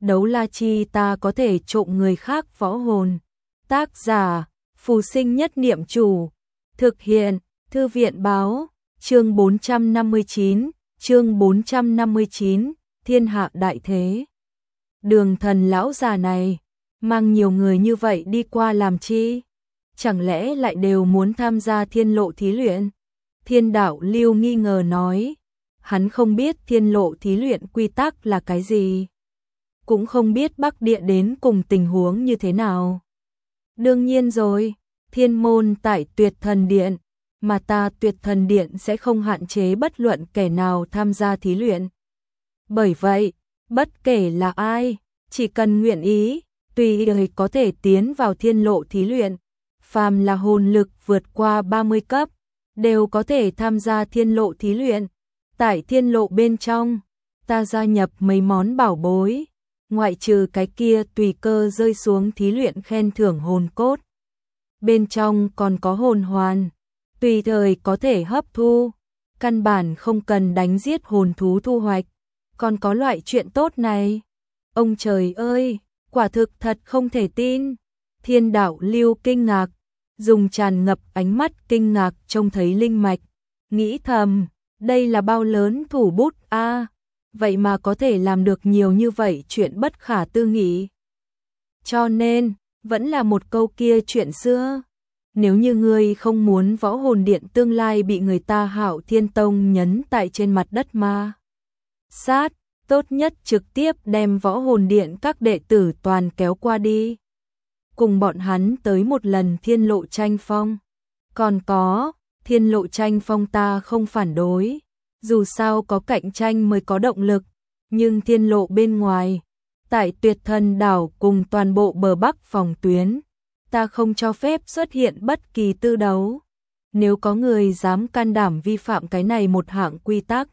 đấu la chi ta có thể trộm người khác võ hồn. Tác giả, Phù Sinh Nhất Niệm Chủ. Thực hiện, Thư viện báo, chương 459, chương 459, thiên hạ đại thế. Đường Thần lão già này, mang nhiều người như vậy đi qua làm chi? Chẳng lẽ lại đều muốn tham gia thiên lộ thí luyện? Thiên đạo Lưu nghi ngờ nói, hắn không biết thiên lộ thí luyện quy tắc là cái gì, cũng không biết Bắc Địa đến cùng tình huống như thế nào. Đương nhiên rồi, thiên môn tại Tuyệt Thần Điện, mà ta Tuyệt Thần Điện sẽ không hạn chế bất luận kẻ nào tham gia thí luyện. Bởi vậy, bất kể là ai, chỉ cần nguyện ý, tùy ý có thể tiến vào thiên lộ thí luyện. Phàm là hồn lực vượt qua 30 cấp, đều có thể tham gia thiên lộ thí luyện. Tại thiên lộ bên trong, ta gia nhập mấy món bảo bối, ngoại trừ cái kia tùy cơ rơi xuống thí luyện khen thưởng hồn cốt. Bên trong còn có hồn hoàn, tùy thời có thể hấp thu, căn bản không cần đánh giết hồn thú thu hoạch. Còn có loại chuyện tốt này. Ông trời ơi, quả thực thật không thể tin. Thiên đạo Lưu kinh ngạc, dùng tràn ngập ánh mắt kinh ngạc trông thấy linh mạch, nghĩ thầm, đây là bao lớn thủ bút a, vậy mà có thể làm được nhiều như vậy chuyện bất khả tư nghị. Cho nên, vẫn là một câu kia chuyện xưa, nếu như ngươi không muốn võ hồn điện tương lai bị người ta Hạo Thiên Tông nhấn tại trên mặt đất ma sát, tốt nhất trực tiếp đem võ hồn điện các đệ tử toàn kéo qua đi, cùng bọn hắn tới một lần thiên lộ tranh phong. Còn có, thiên lộ tranh phong ta không phản đối, dù sao có cạnh tranh mới có động lực, nhưng thiên lộ bên ngoài, tại Tuyệt Thần đảo cùng toàn bộ bờ Bắc phòng tuyến, ta không cho phép xuất hiện bất kỳ tư đấu. Nếu có người dám can đảm vi phạm cái này một hạng quy tắc.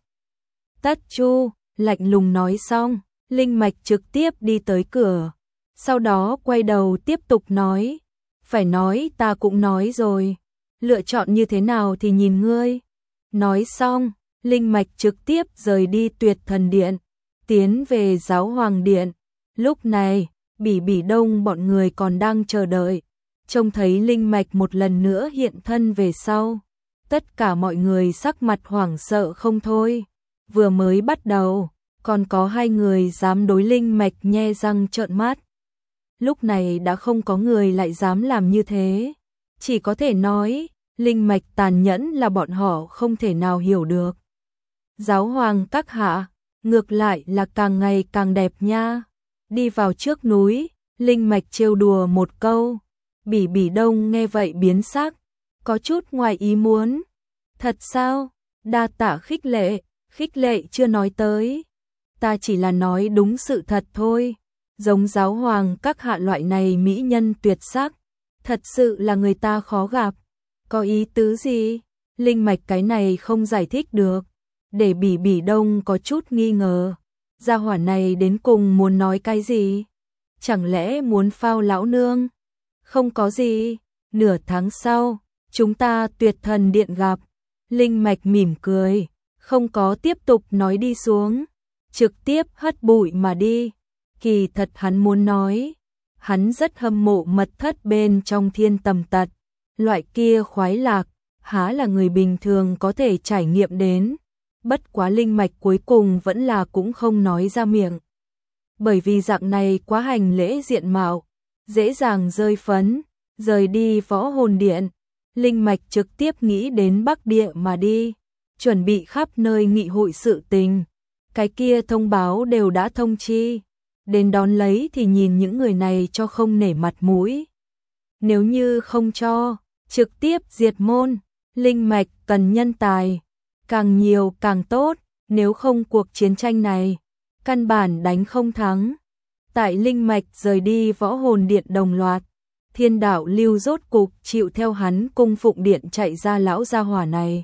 Tất Chu lạnh lùng nói xong, linh mạch trực tiếp đi tới cửa, sau đó quay đầu tiếp tục nói, phải nói ta cũng nói rồi, lựa chọn như thế nào thì nhìn ngươi. Nói xong, linh mạch trực tiếp rời đi Tuyệt Thần Điện, tiến về Giáo Hoàng Điện. Lúc này, Bỉ Bỉ Đông bọn người còn đang chờ đợi, trông thấy linh mạch một lần nữa hiện thân về sau, tất cả mọi người sắc mặt hoảng sợ không thôi. Vừa mới bắt đầu, còn có hai người dám đối linh mạch nhe răng trợn mắt. Lúc này đã không có người lại dám làm như thế. Chỉ có thể nói, linh mạch tàn nhẫn là bọn họ không thể nào hiểu được. Giáo hoàng các hạ, ngược lại là càng ngày càng đẹp nha. Đi vào trước núi, linh mạch trêu đùa một câu. Bỉ Bỉ Đông nghe vậy biến sắc, có chút ngoài ý muốn. Thật sao? Đa tạ khích lệ chưa nói tới. Ta chỉ là nói đúng sự thật thôi. Giống giáo hoàng các hạ loại này mỹ nhân tuyệt sắc, thật sự là người ta khó gặp. Có ý tứ gì? Linh mạch cái này không giải thích được, để Bỉ Bỉ Đông có chút nghi ngờ. Gia hỏa này đến cùng muốn nói cái gì? Chẳng lẽ muốn phao lão nương? Không có gì, nửa tháng sau, chúng ta Tuyệt Thần Điện gặp. Linh mạch mỉm cười, không có tiếp tục nói đi xuống, trực tiếp hất bụi mà đi. Kỳ thật hắn muốn nói, hắn rất hâm mộ mật thất bên trong Thiên Tầm Tật, loại kia khoái lạc, há là người bình thường có thể trải nghiệm đến. Bất quá linh mạch cuối cùng vẫn là cũng không nói ra miệng. Bởi vì dạng này quá hành lễ diện mạo, dễ dàng rơi phấn, rời đi võ hồn điện. Linh mạch trực tiếp nghĩ đến Bắc Địa mà đi, chuẩn bị khắp nơi nghị hội sự tình. Cái kia thông báo đều đã thông chi, đến đón lấy thì nhìn những người này cho không nể mặt mũi. Nếu như không cho, trực tiếp diệt môn. Linh mạch cần nhân tài, càng nhiều càng tốt, nếu không cuộc chiến tranh này, căn bản đánh không thắng. Tại linh mạch rời đi võ hồn điện đồng loạt, Thiên đạo Lưu rốt cục chịu theo hắn cung phụng điện chạy ra lão gia hỏa này.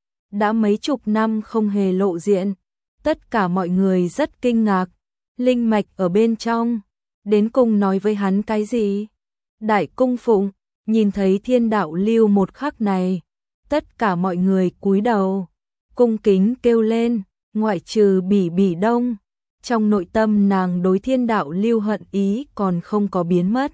Đã mấy chục năm không hề lộ diện, tất cả mọi người rất kinh ngạc. Linh mạch ở bên trong, đến cùng nói với hắn cái gì? Đại cung phụng, nhìn thấy Thiên đạo Lưu một khắc này, tất cả mọi người cúi đầu, cung kính kêu lên, ngoại trừ Bỉ Bỉ Đông, trong nội tâm nàng đối Thiên Đạo Lưu hận ý còn không có biến mất.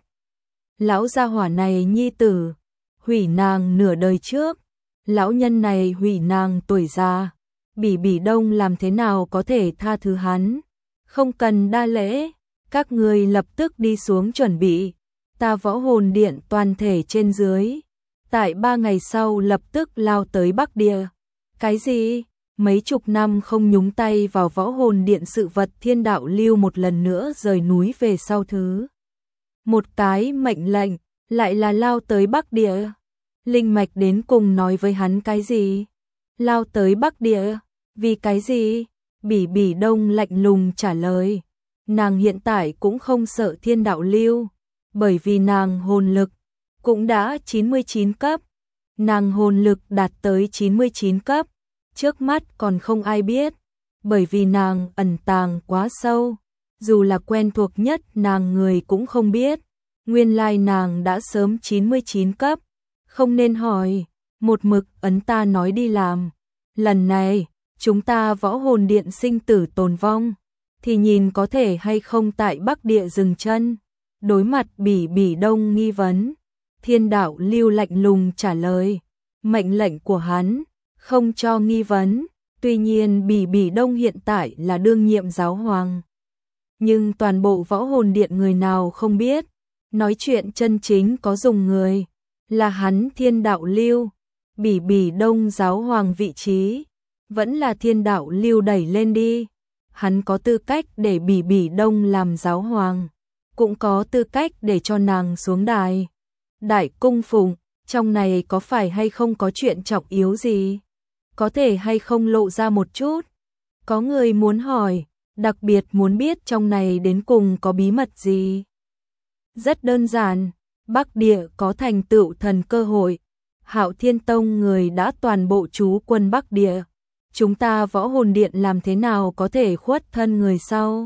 Lão gia hỏa này nhi tử, hủy nàng nửa đời trước, lão nhân này hủy nàng tuổi già, Bỉ Bỉ Đông làm thế nào có thể tha thứ hắn? Không cần đa lễ, các người lập tức đi xuống chuẩn bị, ta Võ Hồn Điện toàn thể trên dưới, tại 3 ngày sau lập tức lao tới Bắc Địa. Cái gì? Mấy chục năm không nhúng tay vào Võ Hồn Điện sự vật, Thiên Đạo Lưu một lần nữa rời núi về sau thứ. Một cái mệnh lệnh, lại là lao tới Bắc Địa. Linh mạch đến cùng nói với hắn cái gì? Lao tới Bắc Địa, vì cái gì? Bỉ Bỉ Đông lạnh lùng trả lời. Nàng hiện tại cũng không sợ Thiên Đạo Lưu, bởi vì nàng hồn lực cũng đã 99 cấp. Nàng hồn lực đạt tới 99 cấp, trước mắt còn không ai biết, bởi vì nàng ẩn tàng quá sâu, dù là quen thuộc nhất nàng người cũng không biết. Nguyên lai nàng đã sớm 99 cấp, không nên hỏi, một mực ấn ta nói đi làm. Lần này, chúng ta Võ Hồn Điện sinh tử tồn vong, thì nhìn có thể hay không tại Bắc Địa dừng chân. Đối mặt Bỉ Bỉ Đông nghi vấn, Thiên Đạo Lưu lạnh lùng trả lời, mệnh lệnh của hắn, không cho nghi vấn. Tuy nhiên Bỉ Bỉ Đông hiện tại là đương nhiệm giáo hoàng, nhưng toàn bộ Võ Hồn Điện người nào không biết, nói chuyện chân chính có dùng người, là hắn Thiên Đạo Lưu. Bỉ Bỉ Đông giáo hoàng vị trí, vẫn là Thiên Đạo Lưu đẩy lên đi. Hắn có tư cách để Bỉ Bỉ Đông làm giáo hoàng, cũng có tư cách để cho nàng xuống đài. Đại cung phụng, trong này có phải hay không có chuyện trọng yếu gì? Có thể hay không lộ ra một chút? Có người muốn hỏi, đặc biệt muốn biết trong này đến cùng có bí mật gì? Rất đơn giản, Bắc Địa có thành tựu thần cơ hội. Hạo Thiên Tông người đã toàn bộ trú quân Bắc Địa. Chúng ta Võ Hồn Điện làm thế nào có thể khuất thân người sau?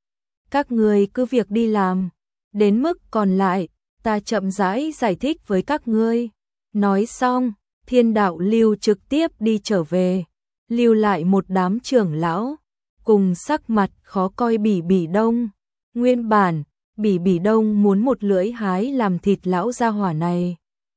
Các người cứ việc đi làm, đến mức còn lại, ta chậm rãi giải thích với các ngươi. Nói xong, Thiên Đạo Lưu trực tiếp đi trở về, lưu lại một đám trưởng lão, cùng sắc mặt khó coi Bỉ Bỉ Đông. Nguyên bản, Bỉ Bỉ Đông muốn một lưỡi hái làm thịt lão gia hỏa này.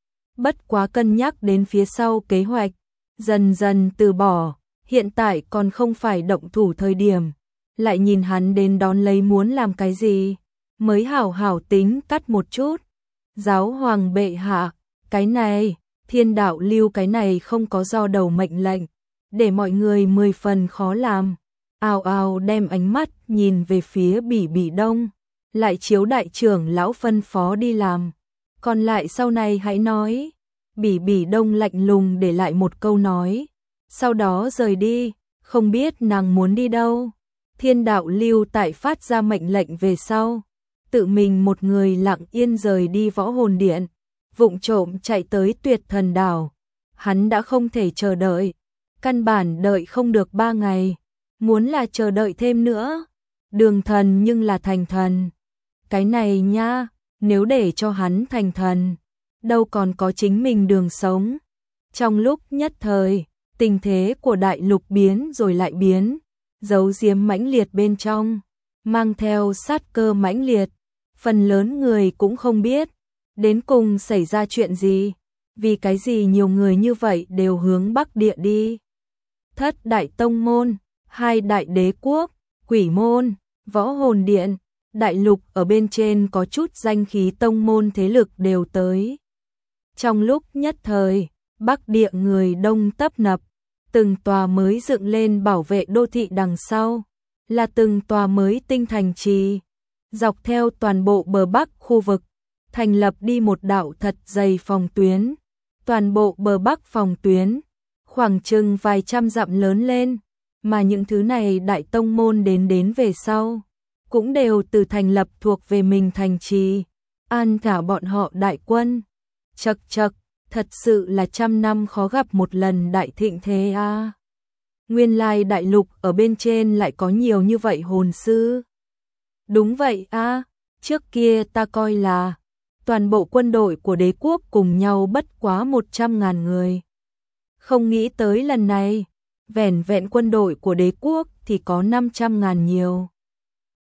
Bất quá cân nhắc đến phía sau kế hoạch, dần dần từ bỏ, hiện tại còn không phải động thủ thời điểm. Lại nhìn hắn đến đón lấy muốn làm cái gì, mới hảo hảo tính cắt một chút. Giáo hoàng bệ hạ, cái này, Thiên Đạo Lưu cái này không có do đầu mệnh lệnh, để mọi người 10 phần khó làm. Ào ào đem ánh mắt nhìn về phía Bỉ Bỉ Đông, lại chiếu đại trưởng lão phân phó đi làm. Còn lại sau này hãy nói. Bỉ Bỉ Đông lạnh lùng để lại một câu nói, sau đó rời đi, không biết nàng muốn đi đâu. Thiên Đạo Lưu tại phát ra mệnh lệnh về sau, tự mình một người lặng yên rời đi Võ Hồn Điện, vụng trộm chạy tới Tuyệt Thần Đảo. Hắn đã không thể chờ đợi, căn bản đợi không được 3 ngày, muốn là chờ đợi thêm nữa. Đường thần nhưng là thành thần. Cái này nha, nếu để cho hắn thành thần, đâu còn có chính mình đường sống. Trong lúc nhất thời, tình thế của đại lục biến rồi lại biến, giấu giếm mãnh liệt bên trong, mang theo sát cơ mãnh liệt. Phần lớn người cũng không biết, đến cùng xảy ra chuyện gì, vì cái gì nhiều người như vậy đều hướng Bắc Địa đi. Thất đại tông môn, 2 đại đế quốc, Quỷ môn, Võ Hồn Điện, đại lục ở bên trên có chút danh khí tông môn thế lực đều tới. Trong lúc nhất thời, Bắc Địa người đông tấp nập, từng tòa mới dựng lên bảo vệ đô thị, đằng sau là từng tòa mới tinh thành trì. Dọc theo toàn bộ bờ Bắc khu vực, thành lập đi một đạo thật dày phòng tuyến. Toàn bộ bờ Bắc phòng tuyến, khoảng chừng vài trăm dặm lớn lên, mà những thứ này đại tông môn đến về sau, cũng đều từ thành lập thuộc về mình thành trì, an cả bọn họ đại quân. Chậc chậc, thật sự là 100 năm khó gặp một lần đại thịnh thế a. Nguyên lai đại lục ở bên trên lại có nhiều như vậy hồn sư. Đúng vậy a, trước kia ta coi là toàn bộ quân đội của đế quốc cùng nhau bất quá 100.000 người. Không nghĩ tới lần này, vẻn vẹn quân đội của đế quốc thì có 500.000 nhiều.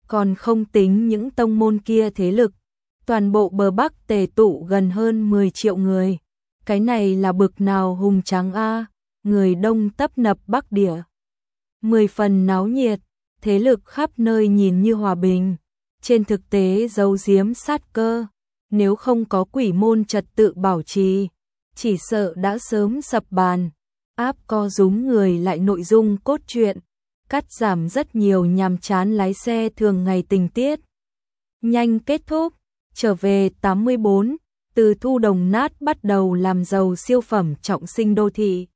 còn không tính những tông môn kia thế lực. Toàn bộ bờ Bắc tề tụ gần hơn 10 triệu người. Cái này là bực nào hùng tráng a, người đông tấp nập Bắc địa. 10 phần náo nhiệt, thế lực khắp nơi nhìn như hòa bình, trên thực tế giấu giếm sát cơ, nếu không có quỷ môn trật tự bảo trì, chỉ sợ đã sớm sập bàn. Áp co rúm người lại nội dung cốt truyện, cắt giảm rất nhiều nhàm chán lái xe thường ngày tình tiết. Nhanh kết thúc, trở về 84, từ Thu Đồng Nát bắt đầu làm giàu siêu phẩm trọng sinh đô thị.